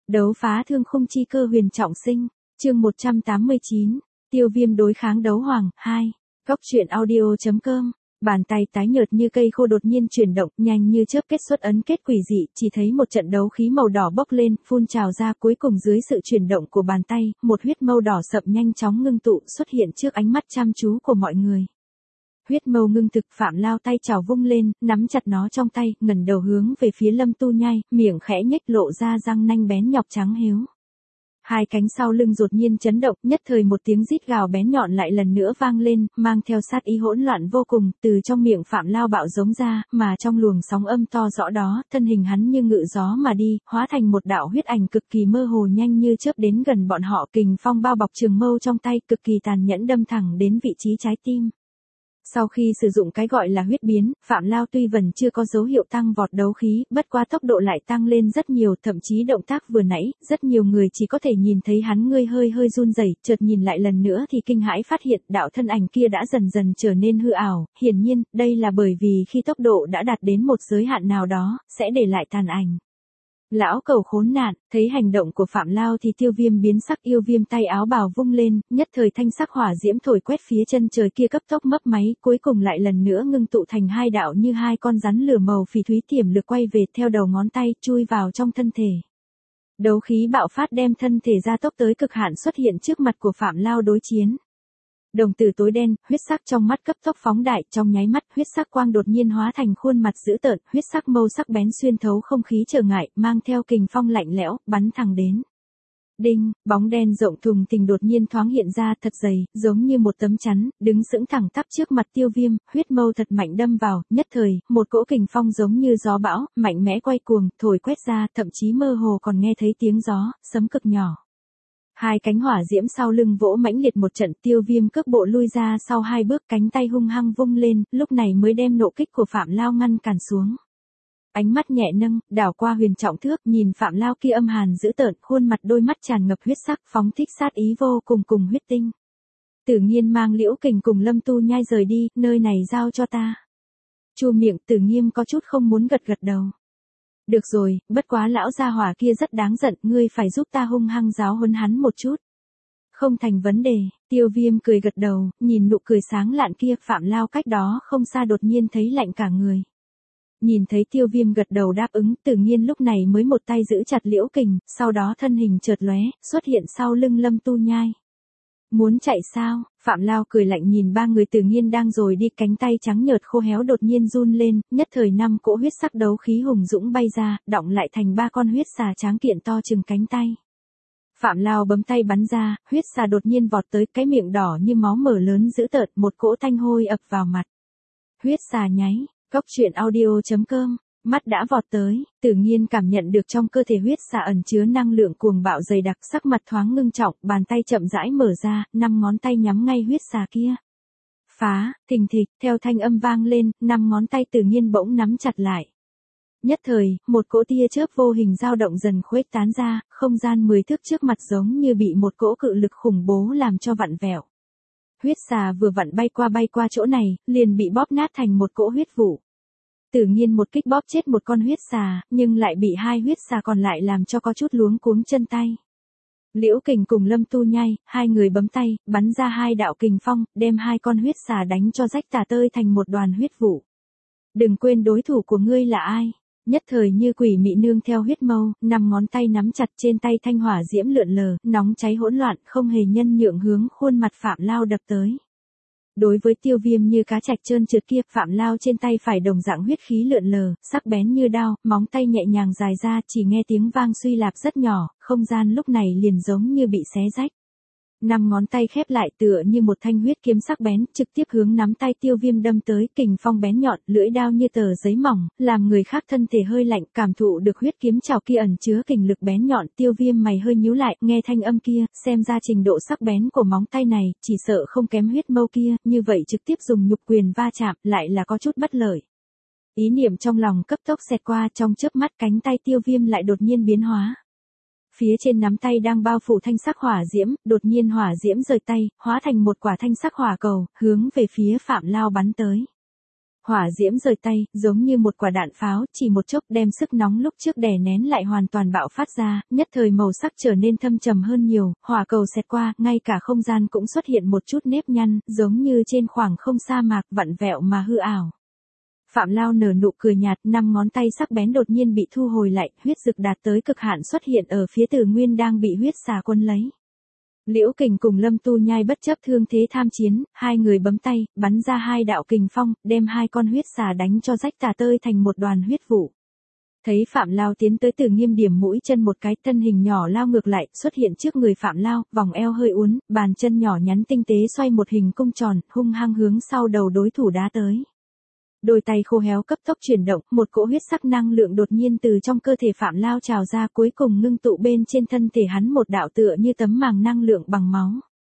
Đấu phá thương khung chi cơ huyền trọng sinh, chương 189, Tiêu Viêm đối kháng đấu hoàng, 2, Cóc truyện audio.com. Bàn tay tái nhợt như cây khô đột nhiên chuyển động, nhanh như chớp kết xuất ấn kết quỷ dị, chỉ thấy một trận đấu khí màu đỏ bốc lên, phun trào ra, cuối cùng dưới sự chuyển động của bàn tay, một huyết mâu đỏ sậm nhanh chóng ngưng tụ, xuất hiện trước ánh mắt chăm chú của mọi người. Huyết mâu ngưng thực, Phạm Lao tay chảo vung lên, nắm chặt nó trong tay, ngẩng đầu hướng về phía Lâm Tu Nhai, miệng khẽ nhếch lộ ra răng nanh bén nhọc trắng héo. Hai cánh sau lưng đột nhiên chấn động, nhất thời một tiếng rít gào bén nhọn lại lần nữa vang lên, mang theo sát ý hỗn loạn vô cùng, từ trong miệng Phạm Lao bạo giống ra, mà trong luồng sóng âm to rõ đó, thân hình hắn như ngự gió mà đi, hóa thành một đạo huyết ảnh cực kỳ mơ hồ nhanh như chớp đến gần bọn họ, kình phong bao bọc trường mâu trong tay, cực kỳ tàn nhẫn đâm thẳng đến vị trí trái tim. Sau khi sử dụng cái gọi là huyết biến, Phạm Lao tuy vẫn chưa có dấu hiệu tăng vọt đấu khí, bất quá tốc độ lại tăng lên rất nhiều, thậm chí động tác vừa nãy, rất nhiều người chỉ có thể nhìn thấy hắn hơi run rẩy, chợt nhìn lại lần nữa thì kinh hãi phát hiện đạo thân ảnh kia đã dần dần trở nên hư ảo, hiển nhiên, đây là bởi vì khi tốc độ đã đạt đến một giới hạn nào đó, sẽ để lại tàn ảnh. Lão cẩu khốn nạn, thấy hành động của Phạm Lao thì Tiêu Viêm biến sắc, yêu viêm tay áo bào vung lên, nhất thời thanh sắc hỏa diễm thổi quét phía chân trời kia cấp tốc mấp máy, cuối cùng lại lần nữa ngưng tụ thành hai đạo như hai con rắn lửa màu phỉ thúy tiềm lực quay về theo đầu ngón tay, chui vào trong thân thể. Đấu khí bạo phát đem thân thể gia tốc tới cực hạn xuất hiện trước mặt của Phạm Lao đối chiến. Đồng tử tối đen, huyết sắc trong mắt cấp tốc phóng đại, trong nháy mắt huyết sắc quang đột nhiên hóa thành khuôn mặt dữ tợn, huyết sắc mâu sắc bén xuyên thấu không khí trở ngại, mang theo kình phong lạnh lẽo, bắn thẳng đến. Đinh, bóng đen rộng thùng thình đột nhiên thoáng hiện ra thật dày, giống như một tấm chắn, đứng sững thẳng tắp trước mặt Tiêu Viêm, huyết mâu thật mạnh đâm vào, nhất thời, một cỗ kình phong giống như gió bão, mạnh mẽ quay cuồng, thổi quét ra, thậm chí mơ hồ còn nghe thấy tiếng gió, sấm cực nhỏ. Hai cánh hỏa diễm sau lưng vỗ mãnh liệt một trận, Tiêu Viêm cước bộ lui ra sau hai bước, cánh tay hung hăng vung lên, lúc này mới đem nộ kích của Phạm Lao ngăn cản xuống. Ánh mắt nhẹ nâng, đảo qua huyền trọng thước, nhìn Phạm Lao kia âm hàn dữ tợn, khuôn mặt đôi mắt tràn ngập huyết sắc, phóng thích sát ý vô cùng cùng huyết tinh. Tử Nghiên mang Liễu Kình cùng Lâm Tu Nhai rời đi, nơi này giao cho ta. Chu miệng Tử Nghiêm có chút không muốn gật đầu. Được rồi, bất quá lão gia hỏa kia rất đáng giận, ngươi phải giúp ta hung hăng giáo huấn hắn một chút. Không thành vấn đề, Tiêu Viêm cười gật đầu, nhìn nụ cười sáng lạn kia, Phạm Lao cách đó không xa đột nhiên thấy lạnh cả người. Nhìn thấy Tiêu Viêm gật đầu đáp ứng, Tử Nghiên lúc này mới một tay giữ chặt Liễu Kình, sau đó thân hình chợt lóe, xuất hiện sau lưng Lâm Tu Nhai. Muốn chạy sao? Phạm Lao cười lạnh nhìn ba người Tử Nghiên đang rồi đi, cánh tay trắng nhợt khô héo đột nhiên run lên, nhất thời năm cỗ huyết sắc đấu khí hùng dũng bay ra, đọng lại thành ba con huyết xà tráng kiện to chừng cánh tay. Phạm Lao bấm tay bắn ra, huyết xà đột nhiên vọt tới, cái miệng đỏ như máu mở lớn dữ tợn, một cỗ thanh hôi ập vào mặt. Huyết xà nháy, Cóc truyện audio.com. Mắt đã vọt tới, Tử Nghiên cảm nhận được trong cơ thể huyết xà ẩn chứa năng lượng cuồng bạo dày đặc, sắc mặt thoáng ngưng trọng, bàn tay chậm rãi mở ra, 5 ngón tay nhắm ngay huyết xà kia. Phá, thình thịch, theo thanh âm vang lên, 5 ngón tay Tử Nghiên bỗng nắm chặt lại. Nhất thời, một cỗ tia chớp vô hình dao động dần khuếch tán ra, không gian 10 thước trước mặt giống như bị một cỗ cự lực khủng bố làm cho vặn vẹo. Huyết xà vừa vặn bay qua chỗ này, liền bị bóp nát thành một cỗ huyết vụ. Tử Nghiên một kích bóp chết một con huyết xà, nhưng lại bị hai huyết xà còn lại làm cho có chút luống cuống chân tay. Liễu Kình cùng Lâm Tu Nhai, hai người bấm tay, bắn ra hai đạo kình phong, đem hai con huyết xà đánh cho rách tả tơi thành một đoàn huyết vụ. Đừng quên đối thủ của ngươi là ai. Nhất thời như quỷ mị nương theo huyết mâu, 5 ngón tay nắm chặt, trên tay thanh hỏa diễm lượn lờ, nóng cháy hỗn loạn, không hề nhân nhượng hướng khuôn mặt Phạm Lao đập tới. Đối với Tiêu Viêm như cá trạch trơn trượt kia, Phạm Lao trên tay phải đồng dạng huyết khí lượn lờ, sắc bén như đao, móng tay nhẹ nhàng dài ra, chỉ nghe tiếng vang suy lạp rất nhỏ, không gian lúc này liền giống như bị xé rách. 5 ngón tay khép lại tựa như một thanh huyết kiếm sắc bén, trực tiếp hướng nắm tay Tiêu Viêm đâm tới, kình phong bén nhọn, lưỡi đao như tờ giấy mỏng, làm người khác thân thể hơi lạnh, cảm thụ được huyết kiếm chảo kia ẩn chứa kình lực bén nhọn, Tiêu Viêm mày hơi nhíu lại, nghe thanh âm kia, xem ra trình độ sắc bén của móng tay này, chỉ sợ không kém huyết mâu kia, như vậy trực tiếp dùng nhục quyền va chạm, lại là có chút bất lợi. Ý niệm trong lòng cấp tốc xẹt qua, trong chớp mắt cánh tay Tiêu Viêm lại đột nhiên biến hóa. Phía trên nắm tay đang bao phủ thanh sắc hỏa diễm, đột nhiên hỏa diễm rời tay, hóa thành một quả thanh sắc hỏa cầu, hướng về phía Phạm Lao bắn tới. Hỏa diễm rời tay, giống như một quả đạn pháo, chỉ một chốc đem sức nóng lúc trước đè nén lại hoàn toàn bạo phát ra, nhất thời màu sắc trở nên thâm trầm hơn nhiều, hỏa cầu xẹt qua, ngay cả không gian cũng xuất hiện một chút nếp nhăn, giống như trên khoảng không sa mạc vặn vẹo mà hư ảo. Phạm Lao nở nụ cười nhạt, 5 ngón tay sắc bén đột nhiên bị thu hồi lại, huyết dực đạt tới cực hạn xuất hiện ở phía Từ Nguyên đang bị huyết xà quân lấy. Liễu Kình cùng Lâm Tu Nhai bất chấp thương thế tham chiến, hai người bấm tay, bắn ra 2 đạo kình phong, đem 2 con huyết xà đánh cho rách tả tơi thành một đoàn huyết vụ. Thấy Phạm Lao tiến tới Từ Nghiêm điểm mũi chân một cái, thân hình nhỏ lao ngược lại, xuất hiện trước người Phạm Lao, vòng eo hơi uốn, bàn chân nhỏ nhắn tinh tế xoay một hình cung tròn, hung hăng hướng sau đầu đối thủ đá tới. Đôi tay khô héo cấp tốc chuyển động, một cỗ huyết sắc năng lượng đột nhiên từ trong cơ thể Phạm Lao trào ra, cuối cùng ngưng tụ bên trên thân thể hắn một đạo tựa như tấm màng năng lượng bằng máu.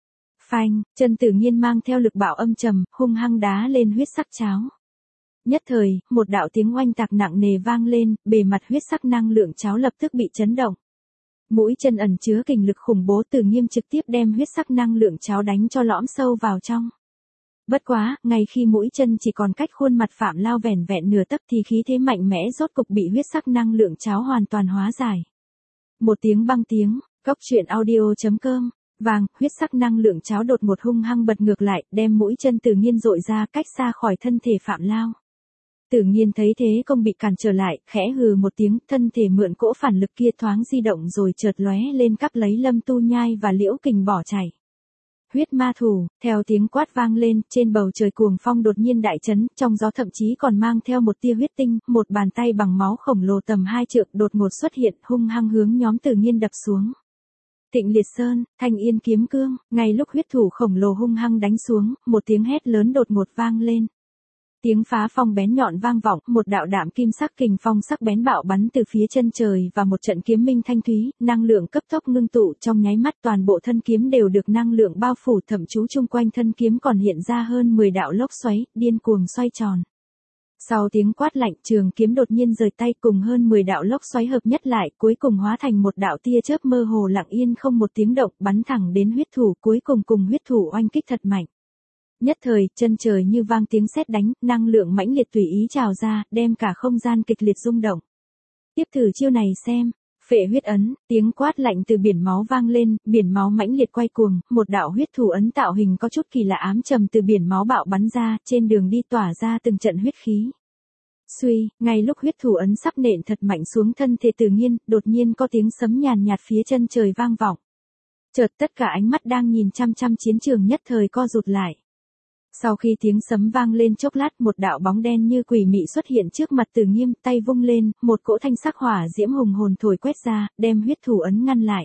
Phanh, chân Tử Nghiên mang theo lực bạo âm trầm, hung hăng đá lên huyết sắc cháo. Nhất thời, một đạo tiếng oanh tạc nặng nề vang lên, bề mặt huyết sắc năng lượng cháo lập tức bị chấn động. Mũi chân ẩn chứa kình lực khủng bố, Tử Nghiêm trực tiếp đem huyết sắc năng lượng cháo đánh cho lõm sâu vào trong. Bất quá, ngay khi mũi chân chỉ còn cách khuôn mặt Phạm Lao vẻn vẹn nửa tấc thì khí thế mạnh mẽ rốt cục bị huyết sắc năng lượng cháo hoàn toàn hóa giải. Một tiếng băng tiếng, Cốc Truyện Audio.com, vàng, huyết sắc năng lượng cháo đột một hung hăng bật ngược lại, đem mũi chân Tử Nghiên dội ra cách xa khỏi thân thể Phạm Lao. Tử Nghiên thấy thế không bị cản trở lại, khẽ hừ một tiếng, thân thể mượn cỗ phản lực kia thoáng di động rồi chợt lóe lên cắp lấy Lâm Tu Nhai và Liễu Kình bỏ chạy. Huyết ma thủ, theo tiếng quát vang lên, trên bầu trời cuồng phong đột nhiên đại chấn, trong gió thậm chí còn mang theo một tia huyết tinh, một bàn tay bằng máu khổng lồ tầm 2 trượng đột ngột xuất hiện, hung hăng hướng nhóm Tử Nghiên đập xuống. Tịnh Liệt Sơn, Thanh Yên kiếm cương, ngay lúc huyết thủ khổng lồ hung hăng đánh xuống, một tiếng hét lớn đột ngột vang lên. Tiếng phá phong bén nhọn vang vọng, một đạo đạm kim sắc kình phong sắc bén bạo bắn từ phía chân trời và một trận kiếm minh thanh thúy, năng lượng cấp tốc ngưng tụ, trong nháy mắt toàn bộ thân kiếm đều được năng lượng bao phủ, thậm chú chung quanh thân kiếm còn hiện ra hơn 10 đạo lốc xoáy, điên cuồng xoay tròn. Sau tiếng quát lạnh, trường kiếm đột nhiên rời tay, cùng hơn 10 đạo lốc xoáy hợp nhất lại, cuối cùng hóa thành một đạo tia chớp mơ hồ lặng yên không một tiếng động, bắn thẳng đến huyết thủ, cuối cùng cùng huyết thủ oanh kích thật mạnh. Nhất thời, chân trời như vang tiếng sét đánh, năng lượng mãnh liệt tùy ý trào ra, đem cả không gian kịch liệt rung động. Tiếp thử chiêu này xem. Phệ huyết ấn, tiếng quát lạnh từ biển máu vang lên, biển máu mãnh liệt quay cuồng, một đạo huyết thủ ấn tạo hình có chút kỳ lạ ám trầm từ biển máu bạo bắn ra, trên đường đi tỏa ra từng trận huyết khí. Suy, ngay lúc huyết thủ ấn sắp nện thật mạnh xuống thân thể Tử Nghiên, đột nhiên có tiếng sấm nhàn nhạt phía chân trời vang vọng. Chợt tất cả ánh mắt đang nhìn chăm chăm chiến trường nhất thời co rụt lại. Sau khi tiếng sấm vang lên chốc lát, một đạo bóng đen như quỷ mị xuất hiện trước mặt Tử Nghiêm, tay vung lên, một cỗ thanh sắc hỏa diễm hùng hồn thổi quét ra, đem huyết thủ ấn ngăn lại.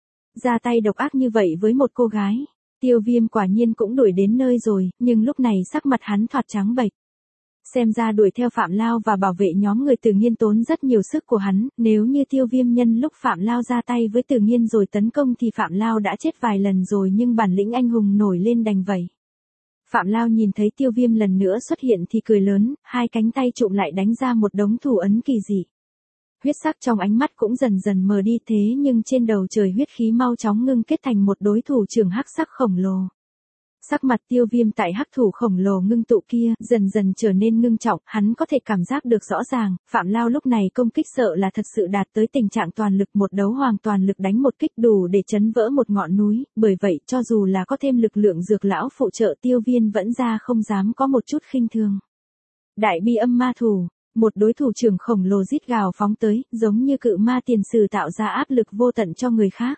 Ra tay độc ác như vậy với một cô gái, Tiêu Viêm quả nhiên cũng đuổi đến nơi rồi, nhưng lúc này sắc mặt hắn thoạt trắng bệch. Xem ra đuổi theo Phạm Lao và bảo vệ nhóm người Tử Nghiên tốn rất nhiều sức của hắn, nếu như Tiêu Viêm nhân lúc Phạm Lao ra tay với Tử Nghiên rồi tấn công thì Phạm Lao đã chết vài lần rồi, nhưng bản lĩnh anh hùng nổi lên đành vậy. Phạm Lao nhìn thấy Tiêu Viêm lần nữa xuất hiện thì cười lớn, hai cánh tay trụm lại đánh ra một đống thủ ấn kỳ dị. Huyết sắc trong ánh mắt cũng dần dần mờ đi, thế nhưng trên đầu trời huyết khí mau chóng ngưng kết thành một đối thủ trưởng hắc sắc khổng lồ. Sắc mặt Tiêu Viêm tại hắc thủ khổng lồ ngưng tụ kia dần dần trở nên ngưng trọng, hắn có thể cảm giác được rõ ràng, Phạm Lao lúc này công kích sợ là thật sự đạt tới tình trạng toàn lực, một đấu hoàng toàn lực đánh một kích đủ để chấn vỡ một ngọn núi, bởi vậy cho dù là có thêm lực lượng dược lão phụ trợ, Tiêu Viêm vẫn ra không dám có một chút khinh thường. Đại bi âm ma thủ, một đối thủ trưởng khổng lồ rít gào phóng tới, giống như cự ma tiền sử tạo ra áp lực vô tận cho người khác.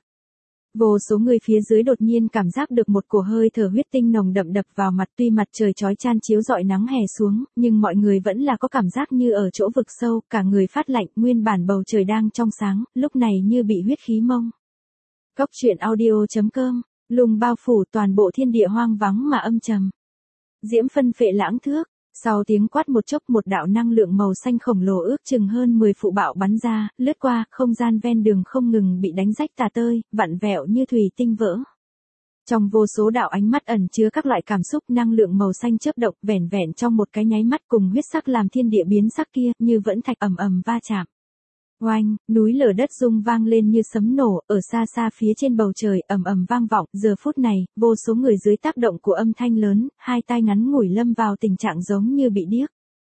Vô số người phía dưới đột nhiên cảm giác được một cổ hơi thở huyết tinh nồng đậm đập vào mặt, tuy mặt trời chói chan chiếu rọi nắng hè xuống, nhưng mọi người vẫn là có cảm giác như ở chỗ vực sâu, cả người phát lạnh, nguyên bản bầu trời đang trong sáng, lúc này như bị huyết khí mông. Cốc Truyện Audio.com, lùng bao phủ toàn bộ thiên địa hoang vắng mà âm trầm. Diễm phân phệ lãng thước. Sau tiếng quát một chốc, một đạo năng lượng màu xanh khổng lồ ước chừng hơn 10 phụ bạo bắn ra, lướt qua, không gian ven đường không ngừng bị đánh rách tả tơi, vặn vẹo như thủy tinh vỡ. Trong vô số đạo ánh mắt ẩn chứa các loại cảm xúc, năng lượng màu xanh chớp động, vẻn vẹn trong một cái nháy mắt cùng huyết sắc làm thiên địa biến sắc kia, như vẫn thạch ầm ầm va chạm. Oanh, núi lở đất rung vang lên như sấm nổ, ở xa xa phía trên bầu trời ầm ầm vang vọng, giờ phút này, vô số người dưới tác động của âm thanh lớn, hai tai ngắn ngủi lâm vào tình trạng giống như bị điếc.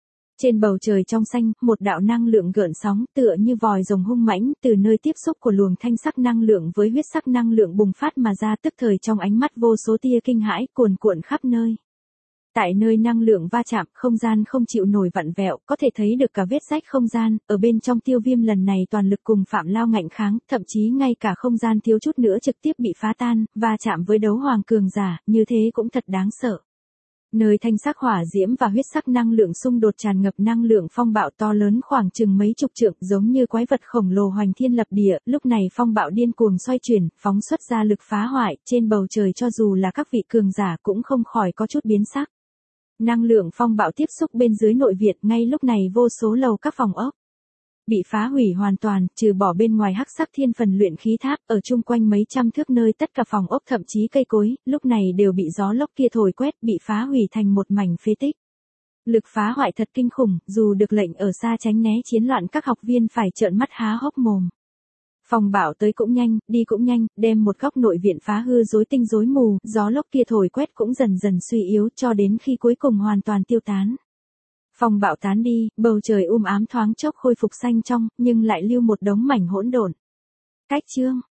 Trên bầu trời trong xanh, một đạo năng lượng gợn sóng tựa như vòi rồng hung mãnh từ nơi tiếp xúc của luồng thanh sắc năng lượng với huyết sắc năng lượng bùng phát mà ra, tức thời trong ánh mắt vô số tia kinh hãi cuồn cuộn khắp nơi. Tại nơi năng lượng va chạm, không gian không chịu nổi vặn vẹo, có thể thấy được cả vết rách không gian, ở bên trong Tiêu Viêm lần này toàn lực cùng Phạm Lao ngạnh kháng, thậm chí ngay cả không gian thiếu chút nữa trực tiếp bị phá tan, va chạm với đấu hoàng cường giả, như thế cũng thật đáng sợ. Nơi thanh sắc hỏa diễm và huyết sắc năng lượng xung đột tràn ngập năng lượng phong bạo to lớn khoảng chừng mấy chục trượng, giống như quái vật khổng lồ hoành thiên lập địa, lúc này phong bạo điên cuồng xoay chuyển, phóng xuất ra lực phá hoại, trên bầu trời cho dù là các vị cường giả cũng không khỏi có chút biến sắc. Năng lượng phong bạo tiếp xúc bên dưới nội viện, ngay lúc này vô số lầu các phòng ốc bị phá hủy hoàn toàn, trừ bỏ bên ngoài hắc sắc thiên phần luyện khí tháp, ở chung quanh mấy trăm thước nơi tất cả phòng ốc thậm chí cây cối, lúc này đều bị gió lốc kia thổi quét, bị phá hủy thành một mảnh phế tích. Lực phá hoại thật kinh khủng, dù được lệnh ở xa tránh né chiến loạn, các học viên phải trợn mắt há hốc mồm. Phong bạo tới cũng nhanh, đi cũng nhanh, đem một góc nội viện phá hư rối tinh rối mù, gió lốc kia thổi quét cũng dần dần suy yếu cho đến khi cuối cùng hoàn toàn tiêu tán. Phong bạo tán đi, bầu trời ám thoáng chốc khôi phục xanh trong, nhưng lại lưu một đống mảnh hỗn độn. Cách chương